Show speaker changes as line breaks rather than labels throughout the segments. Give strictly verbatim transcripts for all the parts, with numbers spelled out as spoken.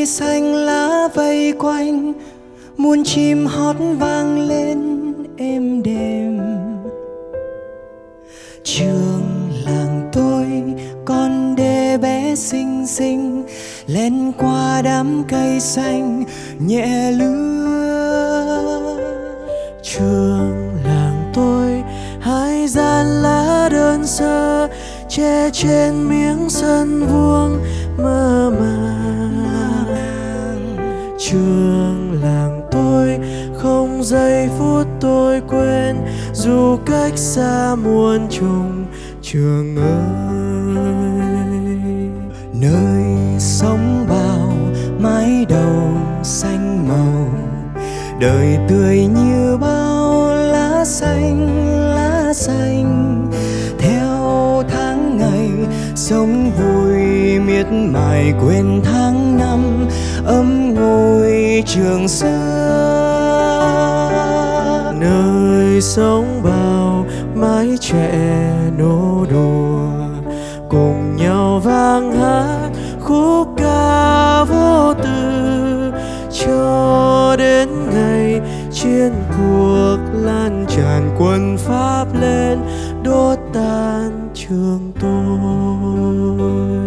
cây xanh lá vây quanh, muôn chim hót vang lên êm đềm. Trường làng tôi con đê bé xinh xinh, len qua đám cây xanh nhẹ lướt.
Trường làng tôi hai gian lá đơn sơ, che trên miếng sân vuông mơ màng. Trường làng tôi không giây phút tôi quên, dù cách xa muôn trùng trường ơi.
Nơi sống bao mái đầu xanh màu, đời tươi như bao lá xanh lá xanh. Theo tháng ngày sống vui miệt mài, quên tháng năm ấm ngôi trường xưa.
Nơi sống bao mái trẻ nô đùa, cùng nhau vang hát khúc ca vô tư, cho đến ngày chiến cuộc lan tràn quân Pháp lên đốt tan trường tôi.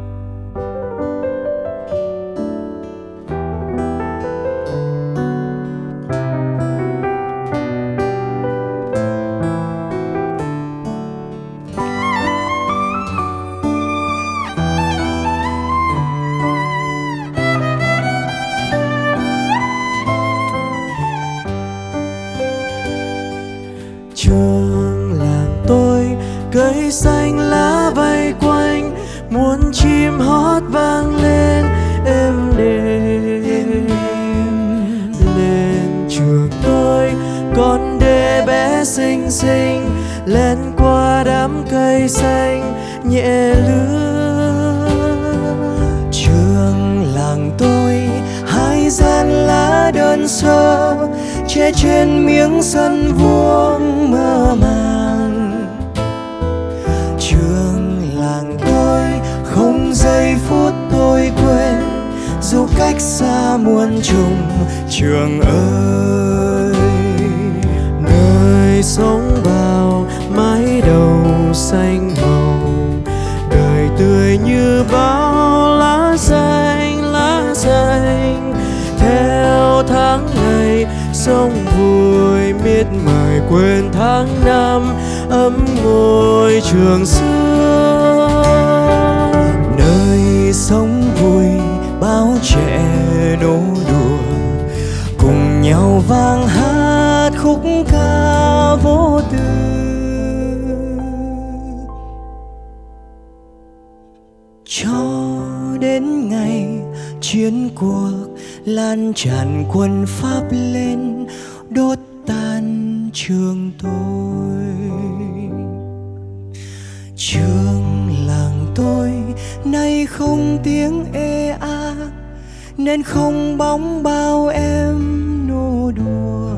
Trường làng tôi cây xanh lá vây quanh, muôn chim hót vang lên êm đềm. Lên trường tôi con đê bé xinh xinh, len qua đám cây xanh nhẹ lướt.
Trường làng tôi hai gian lá đơn sơ, che trên miếng sân vuông mơ màng. Trường làng tôi không giây phút tôi quên, dù cách xa muôn trùng trường ơi.
Nơi sống bao mái đầu xanh màu, đời tươi như bao lá xanh lá xanh. Theo tháng ngày sống vui miệt mài, quên tháng năm ấm ngôi trường xưa.
Nơi sống vui bao trẻ nô đùa, cùng nhau vang hát khúc ca vô tư. Cho đến ngày chiến cuộc lan tràn quân Pháp lên đốt tan trường tôi. Trường làng tôi nay không tiếng ê a, nên không bóng bao em nô đùa.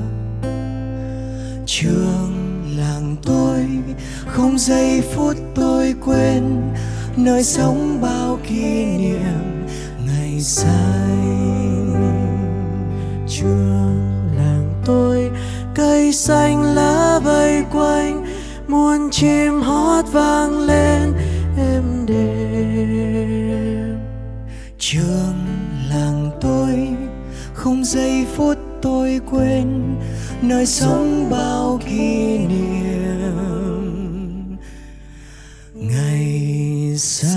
Trường làng tôi không giây phút tôi quên, nơi sống bao kỷ niệm ngày xanh.
Trường làng tôi cây xanh lá vây quanh, muôn chim hót vang lên êm đềm.
Trường làng tôi không giây phút tôi quên, nơi sống bao kỷ niệm ngày xanh.